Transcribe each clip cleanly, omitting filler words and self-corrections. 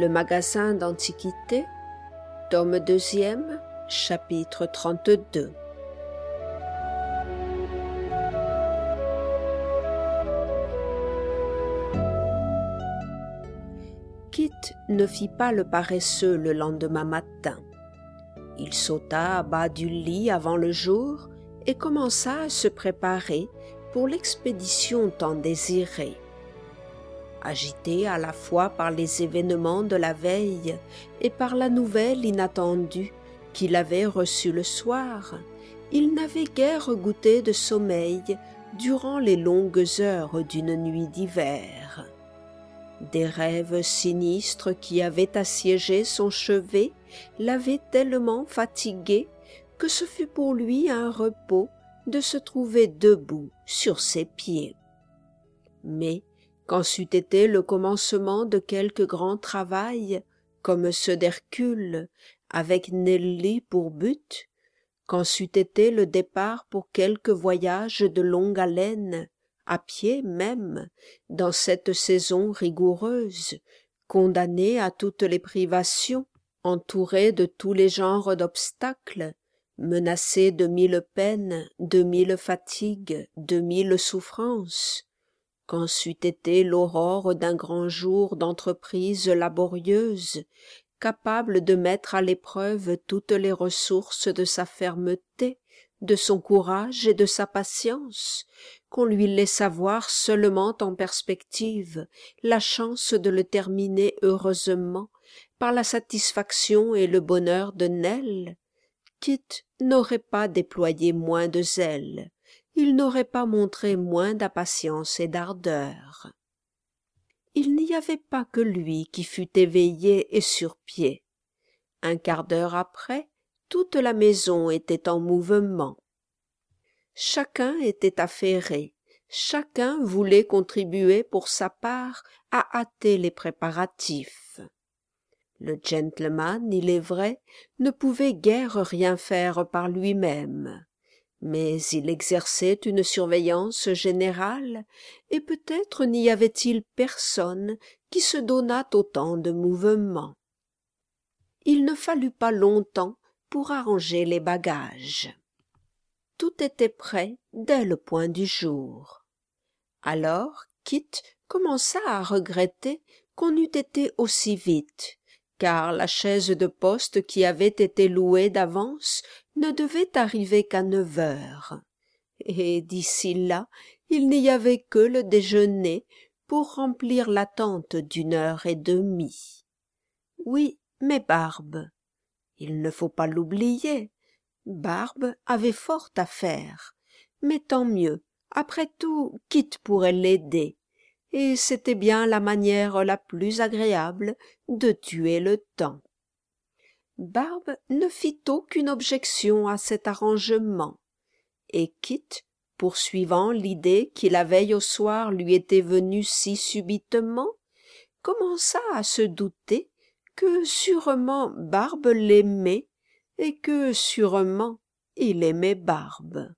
Le magasin d'Antiquités, tome 2e, chapitre 32. Kit ne fit pas le paresseux le lendemain matin. Il sauta à bas du lit avant le jour et commença à se préparer pour l'expédition tant désirée. Agité à la fois par les événements de la veille et par la nouvelle inattendue qu'il avait reçue le soir, il n'avait guère goûté de sommeil durant les longues heures d'une nuit d'hiver. Des rêves sinistres qui avaient assiégé son chevet l'avaient tellement fatigué que ce fut pour lui un repos de se trouver debout sur ses pieds. Mais quand c'eût été le commencement de quelque grand travail, comme ceux d'Hercule, avec Nelly pour but, quand c'eût été le départ pour quelque voyage de longue haleine, à pied même, dans cette saison rigoureuse, condamné à toutes les privations, entouré de tous les genres d'obstacles, menacé de 1000 peines, de 1000 fatigues, de 1000 souffrances, quand c'eût été l'aurore d'un grand jour d'entreprise laborieuse, capable de mettre à l'épreuve toutes les ressources de sa fermeté, de son courage et de sa patience, qu'on lui laissa voir seulement en perspective la chance de le terminer heureusement par la satisfaction et le bonheur de Nell, Kit n'aurait pas déployé moins de zèle, il n'aurait pas montré moins d'impatience et d'ardeur. Il n'y avait pas que lui qui fût éveillé et sur pied. Un quart d'heure après, toute la maison était en mouvement. Chacun était affairé, chacun voulait contribuer pour sa part à hâter les préparatifs. Le gentleman, il est vrai, ne pouvait guère rien faire par lui-même, mais il exerçait une surveillance générale, et peut-être n'y avait-il personne qui se donnât autant de mouvements. Il ne fallut pas longtemps pour arranger les bagages. Tout était prêt dès le point du jour. Alors Kit commença à regretter qu'on eût été aussi vite, car la chaise de poste qui avait été louée d'avance ne devait arriver qu'à 9 heures. Et d'ici là, il n'y avait que le déjeuner pour remplir l'attente d'1 heure et demie. Oui, mais Barbe, il ne faut pas l'oublier, Barbe avait fort à faire, mais tant mieux, après tout, Kit pourrait l'aider, et c'était bien la manière la plus agréable de tuer le temps. Barbe ne fit aucune objection à cet arrangement, et Kit, poursuivant l'idée qui la veille au soir lui était venue si subitement, commença à se douter que sûrement Barbe l'aimait et que sûrement il aimait Barbe.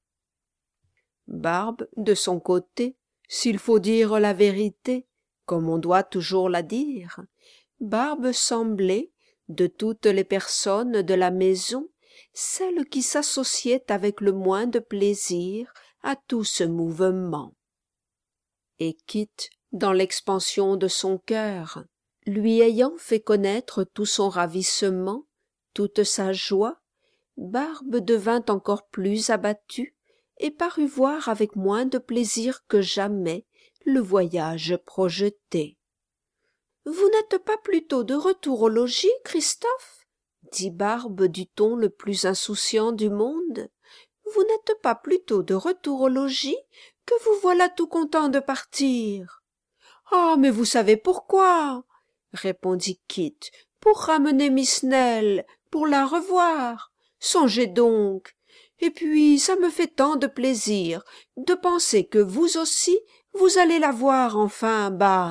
Barbe, de son côté, s'il faut dire la vérité, comme on doit toujours la dire, Barbe semblait, de toutes les personnes de la maison, celle qui s'associait avec le moins de plaisir à tout ce mouvement. Et Kit, dans l'expansion de son cœur, lui ayant fait connaître tout son ravissement, toute sa joie, Barbe devint encore plus abattue et parut voir avec moins de plaisir que jamais le voyage projeté. « Vous n'êtes pas plutôt de retour au logis, Christophe ?» dit Barbe du ton le plus insouciant du monde. « Vous n'êtes pas plutôt de retour au logis que vous voilà tout content de partir ?»« Ah, mais vous savez pourquoi ?» répondit Kit. « Pour ramener Miss Nell, pour la revoir. Songez donc. Et puis ça me fait tant de plaisir de penser que vous aussi vous allez la voir enfin, Barbe. »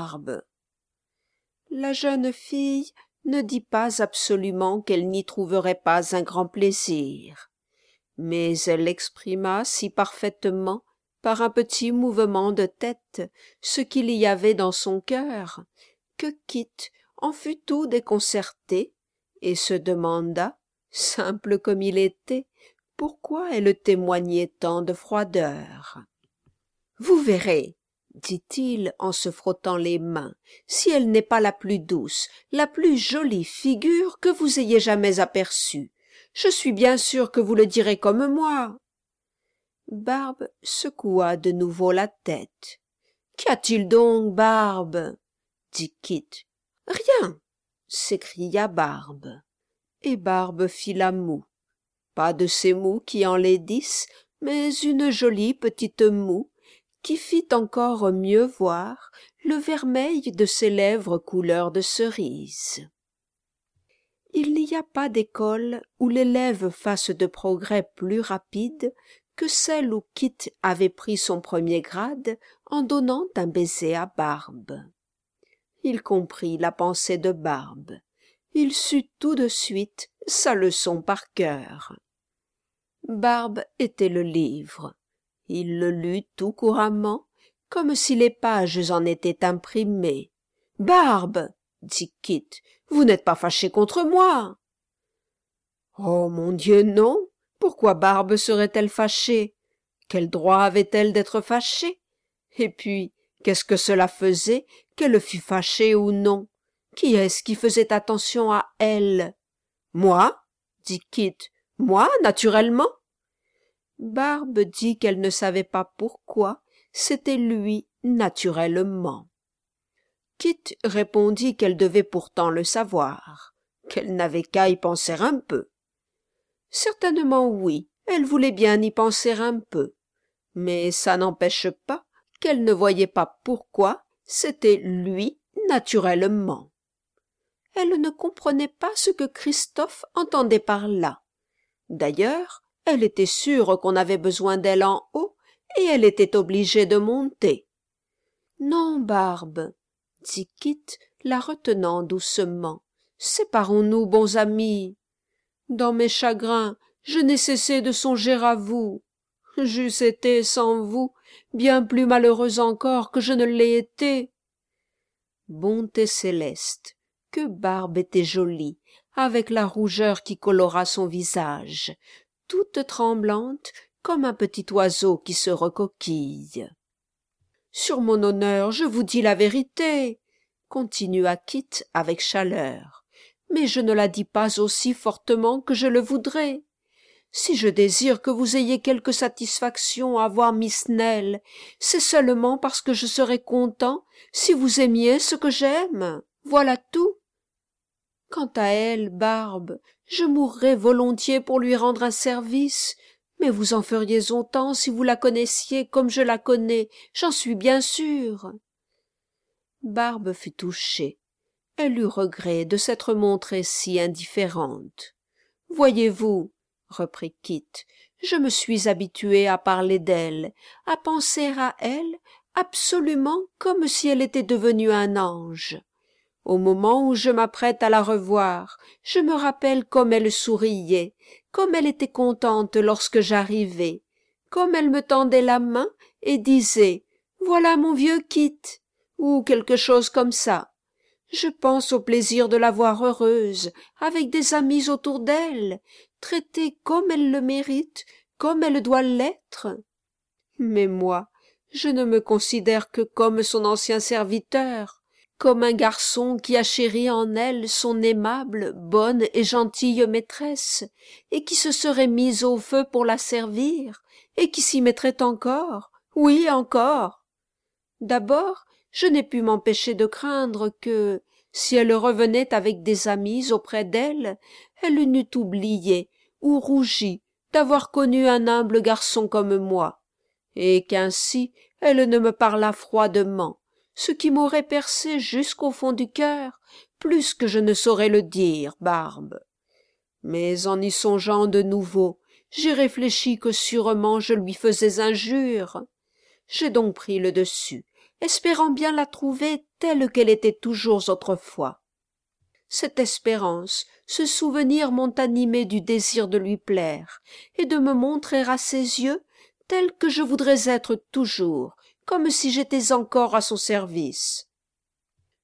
La jeune fille ne dit pas absolument qu'elle n'y trouverait pas un grand plaisir, mais elle exprima si parfaitement, par un petit mouvement de tête, ce qu'il y avait dans son cœur, que Kit en fut tout déconcerté et se demanda, simple comme il était, pourquoi elle témoignait tant de froideur. « Vous verrez, dit-il en se frottant les mains, si elle n'est pas la plus douce, la plus jolie figure que vous ayez jamais aperçue. Je suis bien sûr que vous le direz comme moi. » Barbe secoua de nouveau la tête. « Qu'y a-t-il donc, Barbe ?» dit Kit. « Rien !» s'écria Barbe. Et Barbe fit la moue. Pas de ces moues qui enlaidissent, mais une jolie petite moue qui fit encore mieux voir le vermeil de ses lèvres couleur de cerise. Il n'y a pas d'école où l'élève fasse de progrès plus rapides que celle où Kit avait pris son premier grade en donnant un baiser à Barbe. Il comprit la pensée de Barbe. Il sut tout de suite sa leçon par cœur. Barbe était le livre. Il le lut tout couramment, comme si les pages en étaient imprimées. « Barbe, dit Kit, vous n'êtes pas fâchée contre moi ?»« Oh, mon Dieu, non. Pourquoi Barbe serait-elle fâchée? Quel droit avait-elle d'être fâchée? Et puis, qu'est-ce que cela faisait, qu'elle fût fâchée ou non? Qui est-ce qui faisait attention à elle? Moi, dit Kit, moi, naturellement. Barbe dit qu'elle ne savait pas pourquoi, c'était lui, naturellement. Kit répondit qu'elle devait pourtant le savoir, qu'elle n'avait qu'à y penser un peu. Certainement oui, elle voulait bien y penser un peu, mais ça n'empêche pas qu'elle ne voyait pas pourquoi c'était lui, naturellement. Elle ne comprenait pas ce que Christophe entendait par là. D'ailleurs, elle était sûre qu'on avait besoin d'elle en haut, et elle était obligée de monter. « Non, Barbe, » dit Kit, la retenant doucement, « séparons-nous, bons amis. Dans mes chagrins, je n'ai cessé de songer à vous. J'eusse été, sans vous, bien plus malheureuse encore que je ne l'ai été. » Bonté céleste, que Barbe était jolie, avec la rougeur qui colora son visage, toute tremblante comme un petit oiseau qui se recoquille. « Sur mon honneur, je vous dis la vérité, » continua Kit avec chaleur, « mais je ne la dis pas aussi fortement que je le voudrais. Si je désire que vous ayez quelque satisfaction à voir Miss Nell, c'est seulement parce que je serais content si vous aimiez ce que j'aime. Voilà tout. Quant à elle, Barbe, je mourrais volontiers pour lui rendre un service, mais vous en feriez autant si vous la connaissiez comme je la connais, j'en suis bien sûre. » Barbe fut touchée. Elle eut regret de s'être montrée si indifférente. « Voyez-vous, » reprit Kit, « je me suis habituée à parler d'elle, à penser à elle absolument comme si elle était devenue un ange. Au moment où je m'apprête à la revoir, je me rappelle comme elle souriait, comme elle était contente lorsque j'arrivais, comme elle me tendait la main et disait « Voilà mon vieux Kit » ou quelque chose comme ça. Je pense au plaisir de la voir heureuse, avec des amis autour d'elle, traitée comme elle le mérite, comme elle doit l'être. Mais moi, je ne me considère que comme son ancien serviteur, comme un garçon qui a chéri en elle son aimable, bonne et gentille maîtresse, et qui se serait mis au feu pour la servir, et qui s'y mettrait encore, oui encore. D'abord, je n'ai pu m'empêcher de craindre que, si elle revenait avec des amis auprès d'elle, elle n'eût oublié ou rougi d'avoir connu un humble garçon comme moi, et qu'ainsi elle ne me parlât froidement, ce qui m'aurait percé jusqu'au fond du cœur, plus que je ne saurais le dire, Barbe. Mais en y songeant de nouveau, j'ai réfléchi que sûrement je lui faisais injure. J'ai donc pris le dessus, espérant bien la trouver telle qu'elle était toujours autrefois. Cette espérance, ce souvenir m'ont animé du désir de lui plaire, et de me montrer à ses yeux telle que je voudrais être toujours, comme si j'étais encore à son service.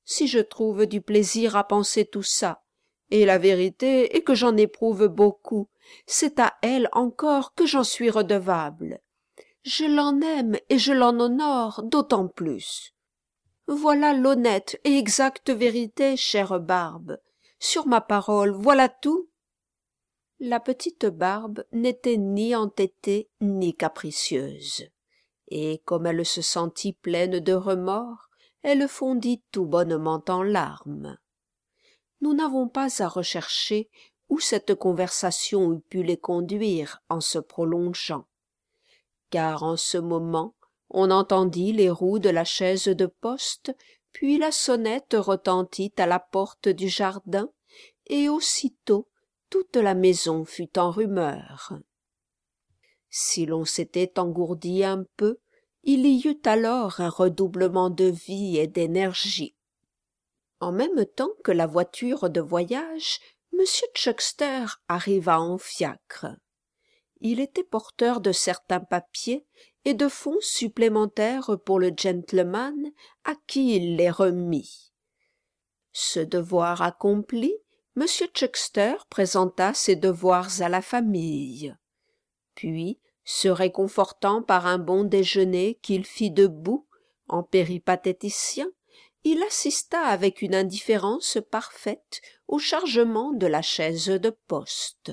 si je trouve du plaisir à penser tout ça. Et la vérité est que j'en éprouve beaucoup. C'est à elle encore que j'en suis redevable. Je l'en aime et je l'en honore d'autant plus. Voilà l'honnête et exacte vérité, chère Barbe. Sur ma parole, voilà tout. La petite Barbe n'était ni entêtée ni capricieuse, et comme elle se sentit pleine de remords, elle fondit tout bonnement en larmes. Nous n'avons pas à rechercher où cette conversation eût pu les conduire en se prolongeant, car en ce moment on entendit les roues de la chaise de poste, puis la sonnette retentit à la porte du jardin, et aussitôt toute la maison fut en rumeur. Si l'on s'était engourdi un peu, il y eut alors un redoublement de vie et d'énergie. En même temps que la voiture de voyage, M. Chuckster arriva en fiacre. Il était porteur de certains papiers et de fonds supplémentaires pour le gentleman à qui il les remit. Ce devoir accompli, M. Chuckster présenta ses devoirs à la famille. Puis, se réconfortant par un bon déjeuner qu'il fit debout, en péripatéticien, il assista avec une indifférence parfaite au chargement de la chaise de poste.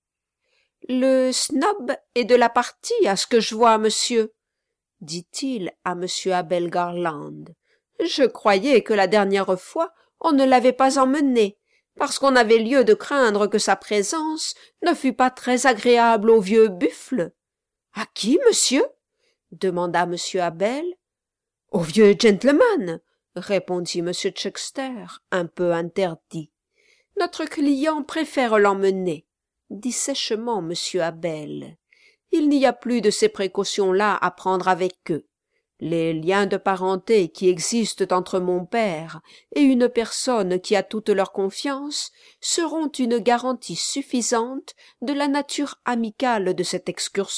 « Le snob est de la partie, à ce que je vois, monsieur, » dit-il à M. Abel Garland. « Je croyais que la dernière fois on ne l'avait pas emmené, parce qu'on avait lieu de craindre que sa présence ne fût pas très agréable au vieux buffle. »« À qui, monsieur ?» demanda M. Abel. « Au vieux gentleman, » répondit M. Chuckster, un peu interdit. « Notre client préfère l'emmener, » dit sèchement M. Abel. « Il n'y a plus de ces précautions-là à prendre avec eux. Les liens de parenté qui existent entre mon père et une personne qui a toute leur confiance seront une garantie suffisante de la nature amicale de cette excursion. »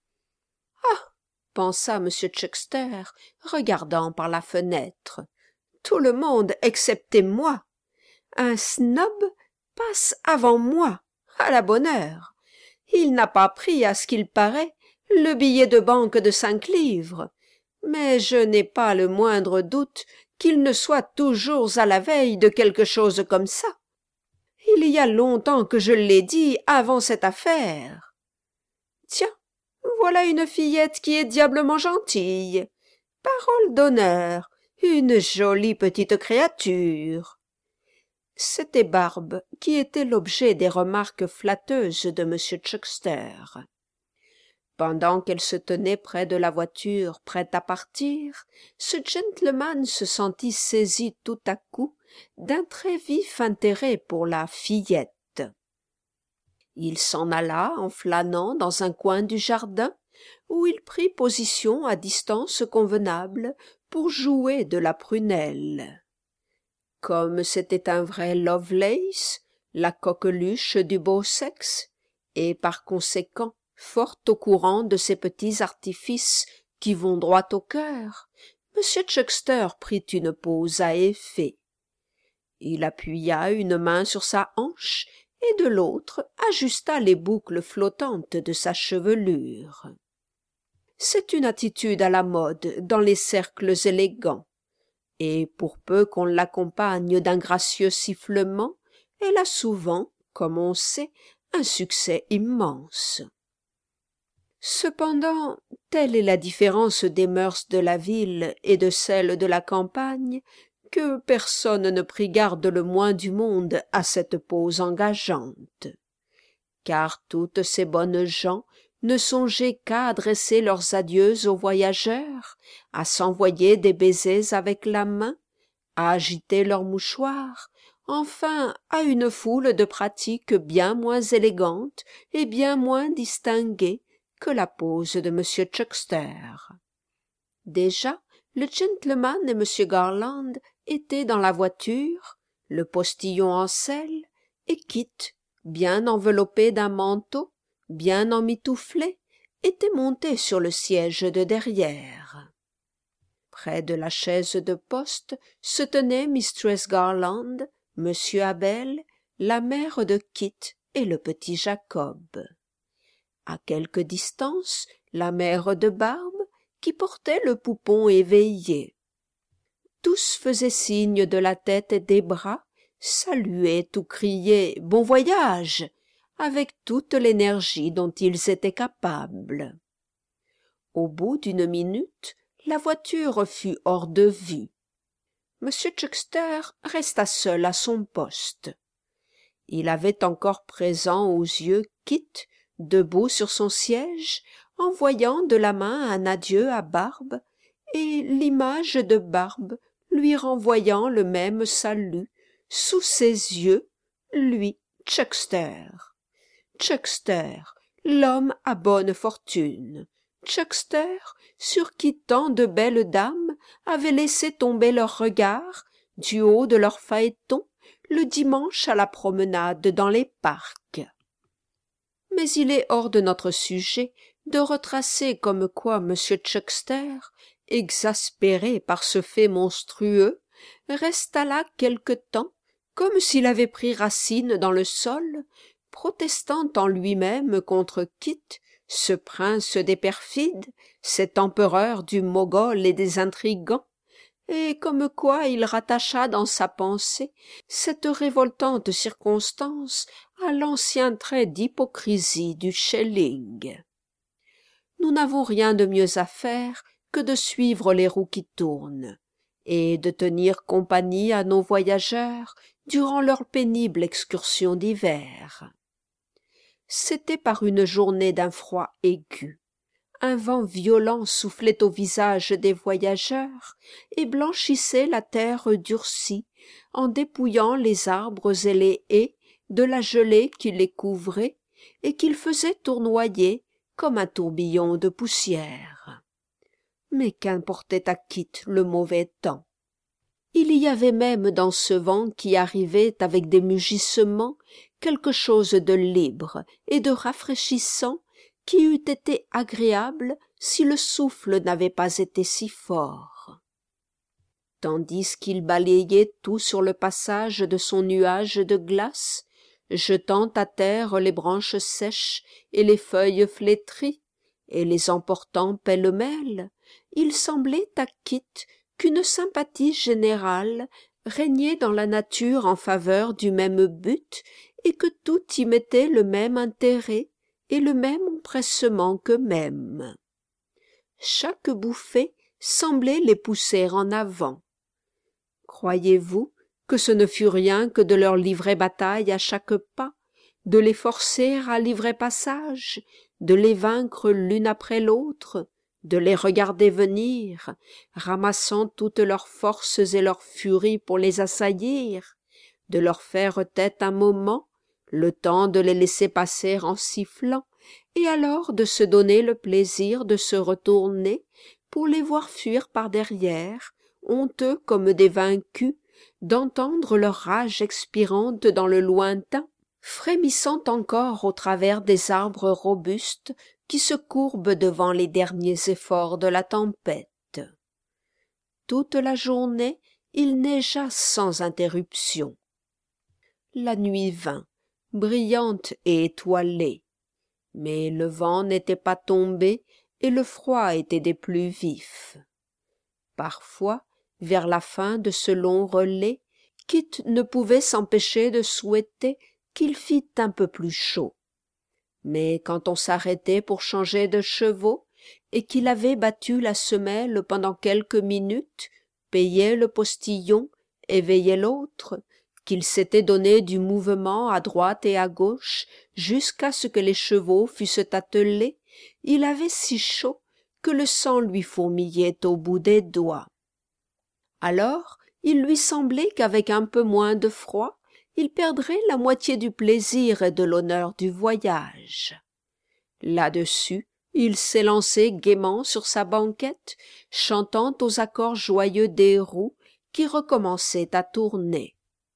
« Ah !» pensa M. Chuckster, regardant par la fenêtre. « Tout le monde excepté moi. Un snob passe avant moi, à la bonne heure. Il n'a pas pris, à ce qu'il paraît, le billet de banque de 5 livres. Mais je n'ai pas le moindre doute qu'il ne soit toujours à la veille de quelque chose comme ça. Il y a longtemps que je l'ai dit avant cette affaire. Tiens, voilà une fillette qui est diablement gentille. Parole d'honneur, une jolie petite créature. » C'était Barbe qui était l'objet des remarques flatteuses de M. Chuckster. Pendant qu'elle se tenait près de la voiture, prête à partir, ce gentleman se sentit saisi tout à coup d'un très vif intérêt pour la fillette. Il s'en alla en flânant dans un coin du jardin, où il prit position à distance convenable pour jouer de la prunelle. Comme c'était un vrai Lovelace, la coqueluche du beau sexe, et par conséquent fort au courant de ces petits artifices qui vont droit au cœur, M. Chuckster prit une pose à effet. Il appuya une main sur sa hanche et de l'autre ajusta les boucles flottantes de sa chevelure. C'est une attitude à la mode dans les cercles élégants, et pour peu qu'on l'accompagne d'un gracieux sifflement, elle a souvent, comme on sait, un succès immense. Cependant, telle est la différence des mœurs de la ville et de celles de la campagne, que personne ne prit garde le moins du monde à cette pose engageante. Car toutes ces bonnes gens ne songeaient qu'à adresser leurs adieux aux voyageurs, à s'envoyer des baisers avec la main, à agiter leurs mouchoirs, enfin à une foule de pratiques bien moins élégantes et bien moins distinguées que la pose de M. Chuckster. Déjà, le gentleman et M. Garland étaient dans la voiture, le postillon en selle, et Kit, bien enveloppé d'un manteau, bien emmitouflé, était monté sur le siège de derrière. Près de la chaise de poste se tenaient mistress Garland, monsieur Abel, la mère de Kit et le petit Jacob. À quelque distance, la mère de Barbe, qui portait le poupon éveillé. Tous faisaient signe de la tête et des bras, saluaient ou criaient « Bon voyage !» avec toute l'énergie dont ils étaient capables. Au bout d'une minute, la voiture fut hors de vue. M. Chuckster resta seul à son poste. Il avait encore présent aux yeux Kit, debout sur son siège, envoyant de la main un adieu à Barbe, et l'image de Barbe lui renvoyant le même salut, sous ses yeux, lui, Chuckster. Chuckster, l'homme à bonne fortune. Chuckster, sur qui tant de belles dames avaient laissé tomber leurs regards, du haut de leur phaéton, le dimanche à la promenade dans les parcs. Mais il est hors de notre sujet de retracer comme quoi M. Chuckster, exaspéré par ce fait monstrueux, resta là quelque temps, comme s'il avait pris racine dans le sol, protestant en lui-même contre Kit, ce prince des perfides, cet empereur du Mogol et des intrigants, et comme quoi il rattacha dans sa pensée cette révoltante circonstance à l'ancien trait d'hypocrisie du Schelling. Nous n'avons rien de mieux à faire que de suivre les roues qui tournent, et de tenir compagnie à nos voyageurs durant leur pénible excursion d'hiver. C'était par une journée d'un froid aigu. Un vent violent soufflait au visage des voyageurs et blanchissait la terre durcie en dépouillant les arbres et les haies de la gelée qui les couvrait et qu'ils faisait tournoyer comme un tourbillon de poussière. Mais qu'importait à Kit le mauvais temps? Il y avait même dans ce vent qui arrivait avec des mugissements quelque chose de libre et de rafraîchissant qui eût été agréable si le souffle n'avait pas été si fort. Tandis qu'il balayait tout sur le passage de son nuage de glace, jetant à terre les branches sèches et les feuilles flétries, et les emportant pêle-mêle, il semblait à Kit qu'une sympathie générale régnait dans la nature en faveur du même but et que tout y mettait le même intérêt et le même empressement qu'eux-mêmes. Chaque bouffée semblait les pousser en avant. Croyez-vous que ce ne fut rien que de leur livrer bataille à chaque pas, de les forcer à livrer passage, de les vaincre l'une après l'autre, de les regarder venir, ramassant toutes leurs forces et leur furie pour les assaillir, de leur faire tête un moment, le temps de les laisser passer en sifflant, et alors de se donner le plaisir de se retourner pour les voir fuir par derrière, honteux comme des vaincus, d'entendre leur rage expirante dans le lointain, frémissant encore au travers des arbres robustes qui se courbent devant les derniers efforts de la tempête. Toute la journée, il neigea sans interruption. La nuit vint, brillante et étoilée, mais le vent n'était pas tombé et le froid était des plus vifs. Parfois, vers la fin de ce long relais, Kit ne pouvait s'empêcher de souhaiter qu'il fît un peu plus chaud. Mais quand on s'arrêtait pour changer de chevaux, et qu'il avait battu la semelle pendant quelques minutes, payait le postillon, éveillait l'autre, qu'il s'était donné du mouvement à droite et à gauche jusqu'à ce que les chevaux fussent attelés, il avait si chaud que le sang lui fourmillait au bout des doigts. Alors, il lui semblait qu'avec un peu moins de froid, il perdrait la moitié du plaisir et de l'honneur du voyage. Là-dessus, il s'élançait gaiement sur sa banquette, chantant aux accords joyeux des roues qui recommençaient à tourner.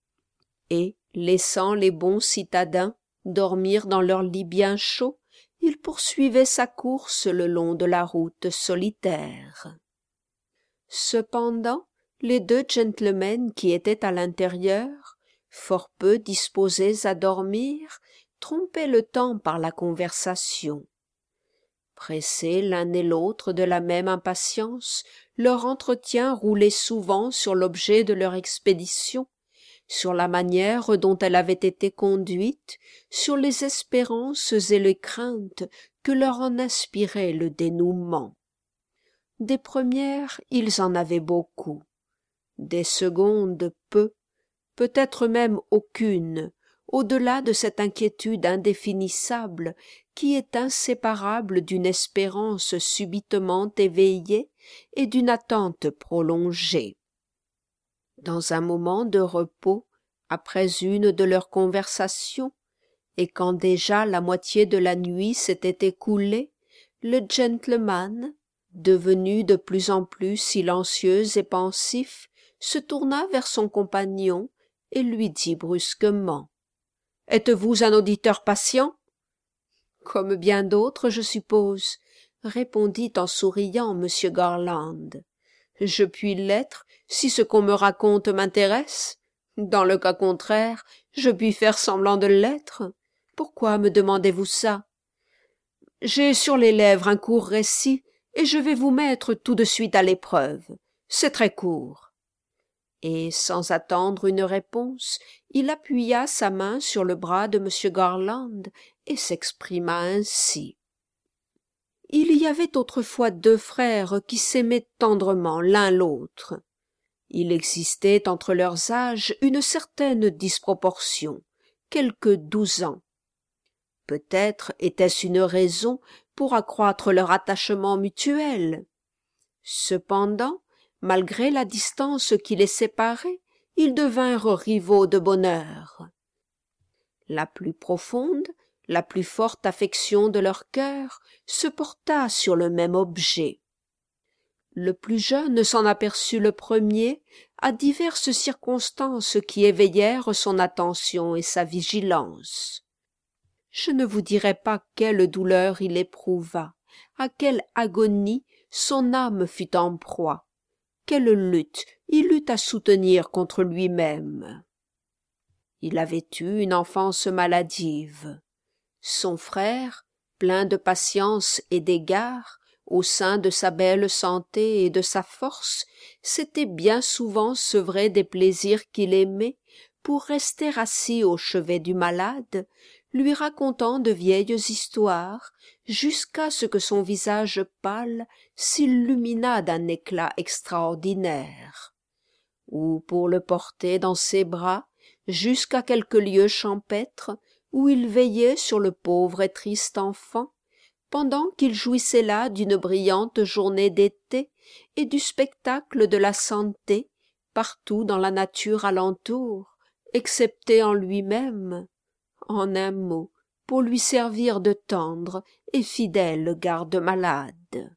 Et, laissant les bons citadins dormir dans leur lit bien chaud, il poursuivait sa course le long de la route solitaire. Cependant, les deux gentlemen qui étaient à l'intérieur, fort peu disposés à dormir, trompaient le temps par la conversation. Pressés l'un et l'autre de la même impatience, leur entretien roulait souvent sur l'objet de leur expédition, sur la manière dont elle avait été conduite, sur les espérances et les craintes que leur en inspirait le dénouement. Des premières, ils en avaient beaucoup. Des secondes, peu, peut-être même aucune, au-delà de cette inquiétude indéfinissable qui est inséparable d'une espérance subitement éveillée et d'une attente prolongée. Dans un moment de repos, après une de leurs conversations, et quand déjà la moitié de la nuit s'était écoulée, le gentleman, devenu de plus en plus silencieux et pensif, se tourna vers son compagnon et lui dit brusquement : « Êtes-vous un auditeur patient ? » « Comme bien d'autres, je suppose, » répondit en souriant M. Garland. « Je puis l'être si ce qu'on me raconte m'intéresse. Dans le cas contraire, je puis faire semblant de l'être. Pourquoi me demandez-vous ça ? J'ai sur les lèvres un court récit, et je vais vous mettre tout de suite à l'épreuve. C'est très court. » Et, sans attendre une réponse, il appuya sa main sur le bras de M. Garland et s'exprima ainsi. Il y avait autrefois deux frères qui s'aimaient tendrement l'un l'autre. Il existait entre leurs âges une certaine disproportion, quelque 12 ans. Peut-être était-ce une raison pour accroître leur attachement mutuel. Cependant, malgré la distance qui les séparait, ils devinrent rivaux de bonne heure. La plus profonde, la plus forte affection de leur cœur se porta sur le même objet. Le plus jeune s'en aperçut le premier à diverses circonstances qui éveillèrent son attention et sa vigilance. Je ne vous dirai pas quelle douleur il éprouva, à quelle agonie son âme fut en proie, quelle lutte il eut à soutenir contre lui-même. Il avait eu une enfance maladive. Son frère, plein de patience et d'égard, au sein de sa belle santé et de sa force, s'était bien souvent sevré des plaisirs qu'il aimait pour rester assis au chevet du malade, lui racontant de vieilles histoires, jusqu'à ce que son visage pâle s'illuminât d'un éclat extraordinaire. Ou pour le porter dans ses bras jusqu'à quelque lieu champêtre où il veillait sur le pauvre et triste enfant, pendant qu'il jouissait là d'une brillante journée d'été et du spectacle de la santé partout dans la nature alentour, excepté en lui-même, en un mot, pour lui servir de tendre et fidèle garde-malade.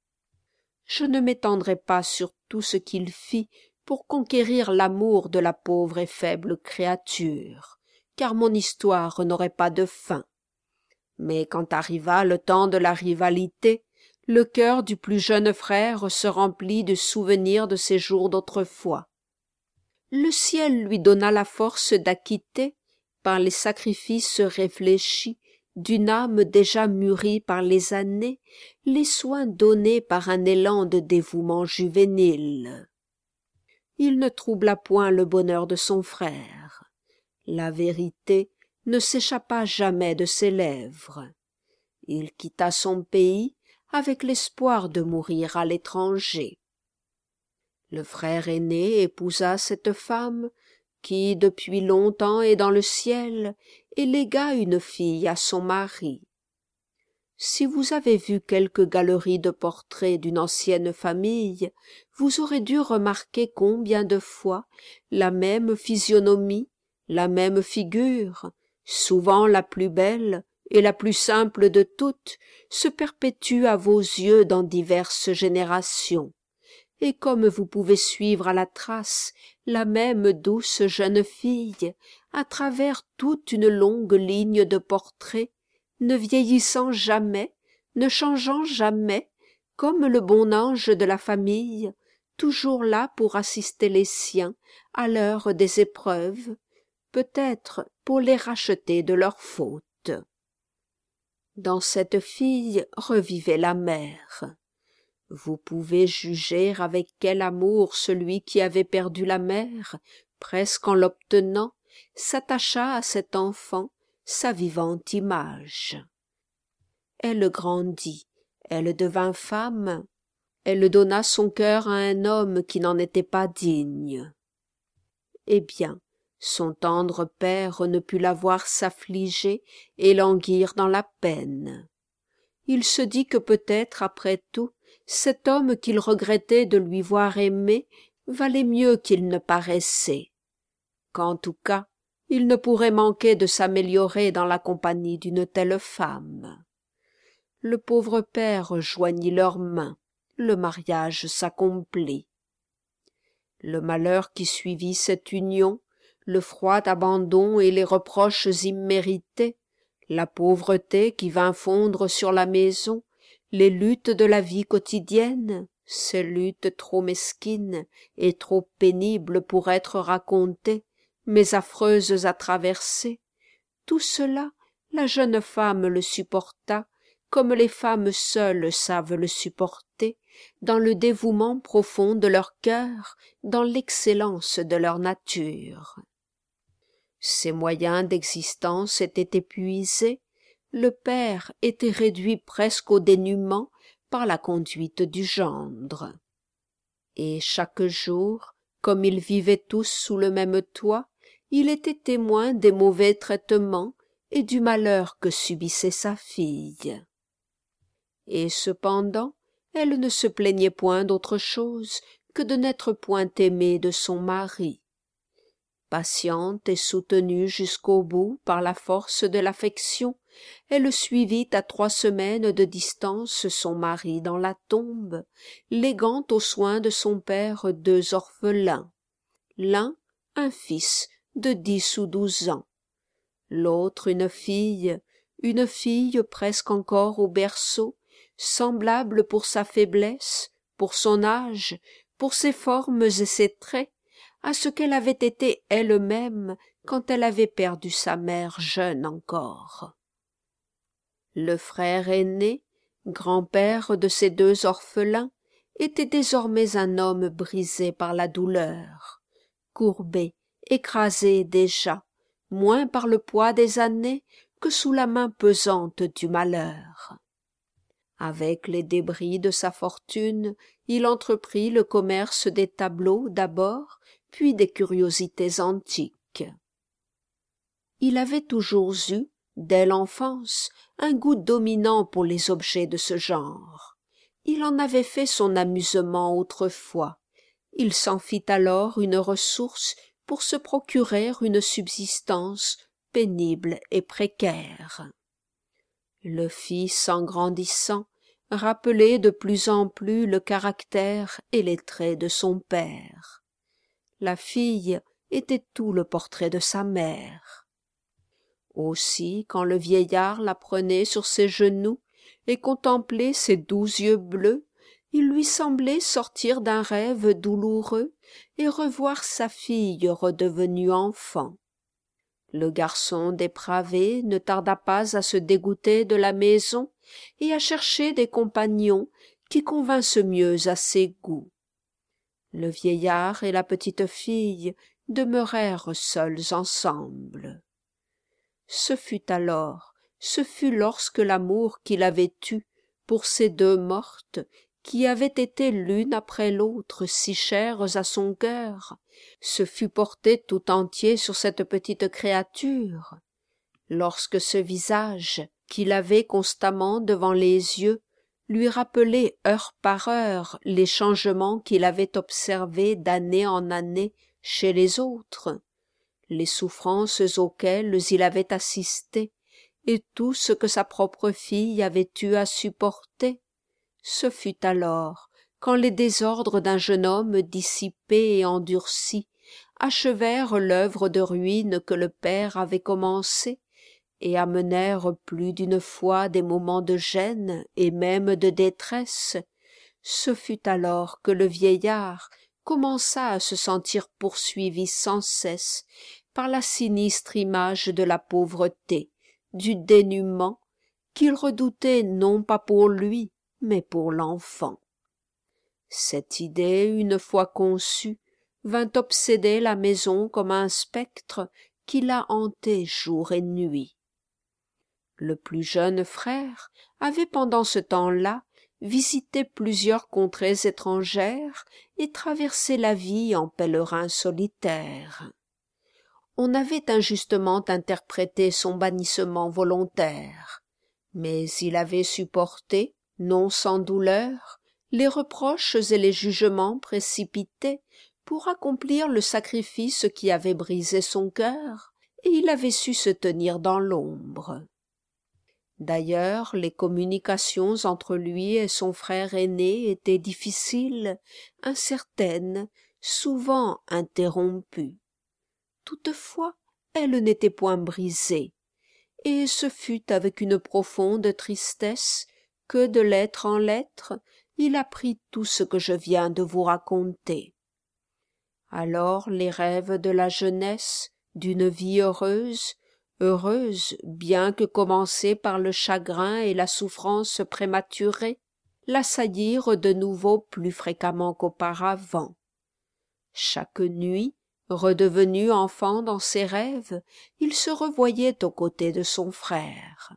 Je ne m'étendrai pas sur tout ce qu'il fit pour conquérir l'amour de la pauvre et faible créature, car mon histoire n'aurait pas de fin. Mais quand arriva le temps de la rivalité, le cœur du plus jeune frère se remplit de souvenirs de ses jours d'autrefois. Le ciel lui donna la force d'acquitter, par les sacrifices réfléchis d'une âme déjà mûrie par les années, les soins donnés par un élan de dévouement juvénile. Il ne troubla point le bonheur de son frère. La vérité ne s'échappa jamais de ses lèvres. Il quitta son pays avec l'espoir de mourir à l'étranger. Le frère aîné épousa cette femme qui, depuis longtemps, est dans le ciel et légua une fille à son mari. Si vous avez vu quelque galerie de portraits d'une ancienne famille, vous aurez dû remarquer combien de fois la même physionomie, la même figure, souvent la plus belle et la plus simple de toutes, se perpétue à vos yeux dans diverses générations. Et comme vous pouvez suivre à la trace la même douce jeune fille à travers toute une longue ligne de portraits, ne vieillissant jamais, ne changeant jamais, comme le bon ange de la famille, toujours là pour assister les siens à l'heure des épreuves, peut-être pour les racheter de leurs fautes. Dans cette fille revivait la mère. Vous pouvez juger avec quel amour celui qui avait perdu la mère, presque en l'obtenant, s'attacha à cet enfant, sa vivante image. Elle grandit, elle devint femme, elle donna son cœur à un homme qui n'en était pas digne. Eh bien, son tendre père ne put la voir s'affliger et languir dans la peine. Il se dit que peut-être, après tout, cet homme qu'il regrettait de lui voir aimer valait mieux qu'il ne paraissait, qu'en tout cas il ne pourrait manquer de s'améliorer dans la compagnie d'une telle femme. Le pauvre père joignit leurs mains, le mariage s'accomplit. Le malheur qui suivit cette union, le froid abandon et les reproches immérités, la pauvreté qui vint fondre sur la maison, les luttes de la vie quotidienne, ces luttes trop mesquines et trop pénibles pour être racontées, mais affreuses à traverser, tout cela, la jeune femme le supporta, comme les femmes seules savent le supporter, dans le dévouement profond de leur cœur, dans l'excellence de leur nature. Ses moyens d'existence étaient épuisés, le père était réduit presque au dénuement par la conduite du gendre. Et chaque jour, comme ils vivaient tous sous le même toit, il était témoin des mauvais traitements et du malheur que subissait sa fille. Et cependant, elle ne se plaignait point d'autre chose que de n'être point aimée de son mari. Patiente et soutenue jusqu'au bout par la force de l'affection, elle suivit à 3 semaines de distance son mari dans la tombe, léguant aux soins de son père 2 orphelins, l'un un fils de 10 ou 12 ans, l'autre une fille presque encore au berceau, semblable pour sa faiblesse, pour son âge, pour ses formes et ses traits, à ce qu'elle avait été elle-même quand elle avait perdu sa mère jeune encore. Le frère aîné, grand-père de ces 2 orphelins, était désormais un homme brisé par la douleur, courbé, écrasé déjà, moins par le poids des années que sous la main pesante du malheur. Avec les débris de sa fortune, il entreprit le commerce des tableaux d'abord, puis des curiosités antiques. Il avait toujours eu, dès l'enfance, un goût dominant pour les objets de ce genre. Il en avait fait son amusement autrefois. Il s'en fit alors une ressource pour se procurer une subsistance pénible et précaire. Le fils, en grandissant, rappelait de plus en plus le caractère et les traits de son père. La fille était tout le portrait de sa mère. Aussi, quand le vieillard la prenait sur ses genoux et contemplait ses doux yeux bleus, il lui semblait sortir d'un rêve douloureux et revoir sa fille redevenue enfant. Le garçon dépravé ne tarda pas à se dégoûter de la maison et à chercher des compagnons qui convinssent mieux à ses goûts. Le vieillard et la petite fille demeurèrent seuls ensemble. Ce fut lorsque l'amour qu'il avait eu pour ces 2 mortes, qui avaient été l'une après l'autre si chères à son cœur, se fut porté tout entier sur cette petite créature, lorsque ce visage qu'il avait constamment devant les yeux lui rappelait heure par heure les changements qu'il avait observés d'année en année chez les autres, les souffrances auxquelles il avait assisté et tout ce que sa propre fille avait eu à supporter, ce fut alors quand les désordres d'un jeune homme dissipé et endurci achevèrent l'œuvre de ruine que le père avait commencée et amenèrent plus d'une fois des moments de gêne et même de détresse, Ce fut alors que le vieillard commença à se sentir poursuivi sans cesse par la sinistre image de la pauvreté, du dénuement, qu'il redoutait non pas pour lui, mais pour l'enfant. Cette idée, une fois conçue, vint obséder la maison comme un spectre qui la hantait jour et nuit. Le plus jeune frère avait pendant ce temps-là visité plusieurs contrées étrangères et traversé la vie en pèlerin solitaire. On avait injustement interprété son bannissement volontaire, mais il avait supporté, non sans douleur, les reproches et les jugements précipités pour accomplir le sacrifice qui avait brisé son cœur, et il avait su se tenir dans l'ombre. D'ailleurs, les communications entre lui et son frère aîné étaient difficiles, incertaines, souvent interrompues. Toutefois, elle n'était point brisée, et ce fut avec une profonde tristesse que, de lettre en lettre, il apprit tout ce que je viens de vous raconter. Alors les rêves de la jeunesse, d'une vie heureuse, bien que commencée par le chagrin et la souffrance prématurée, l'assaillirent de nouveau plus fréquemment qu'auparavant. Chaque nuit, redevenu enfant dans ses rêves, il se revoyait aux côtés de son frère.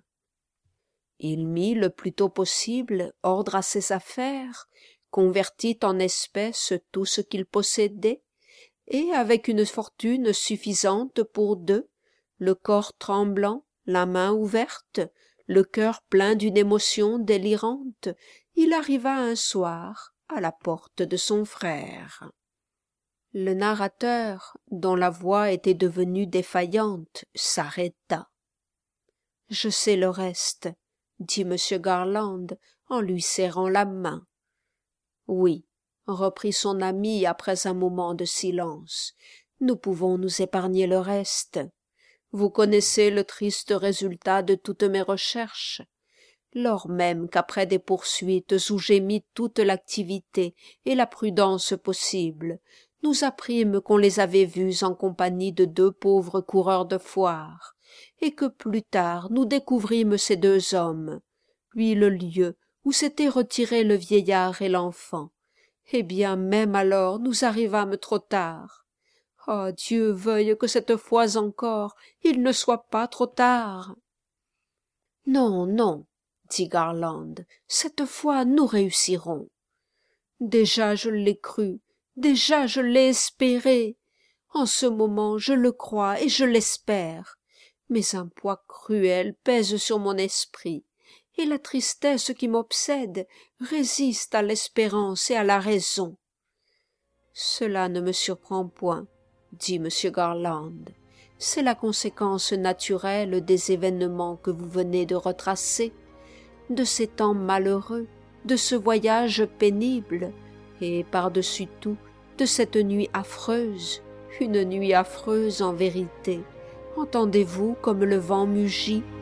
Il mit le plus tôt possible ordre à ses affaires, convertit en espèces tout ce qu'il possédait, et avec une fortune suffisante pour deux, le corps tremblant, la main ouverte, le cœur plein d'une émotion délirante, il arriva un soir à la porte de son frère. Le narrateur, dont la voix était devenue défaillante, s'arrêta. « Je sais le reste, » dit M. Garland en lui serrant la main. « Oui, » reprit son ami après un moment de silence, « nous pouvons nous épargner le reste. Vous connaissez le triste résultat de toutes mes recherches. Lors même qu'après des poursuites où j'ai mis toute l'activité et la prudence possible, nous apprîmes qu'on les avait vus en compagnie de deux pauvres coureurs de foire, et que plus tard nous découvrîmes ces deux hommes, puis le lieu où s'étaient retirés le vieillard et l'enfant. Eh bien, même alors, nous arrivâmes trop tard. Oh, Dieu veuille que cette fois encore, il ne soit pas trop tard. Non, non, dit Garland, cette fois nous réussirons. Déjà je l'ai cru, déjà je l'ai espéré. En ce moment je le crois et je l'espère. Mais un poids cruel pèse sur mon esprit, et la tristesse qui m'obsède résiste à l'espérance et à la raison. Cela ne me surprend point, dit M. Garland. C'est la conséquence naturelle des événements que vous venez de retracer, de ces temps malheureux, de ce voyage pénible, et par-dessus tout, de cette nuit affreuse, une nuit affreuse en vérité. Entendez-vous comme le vent mugit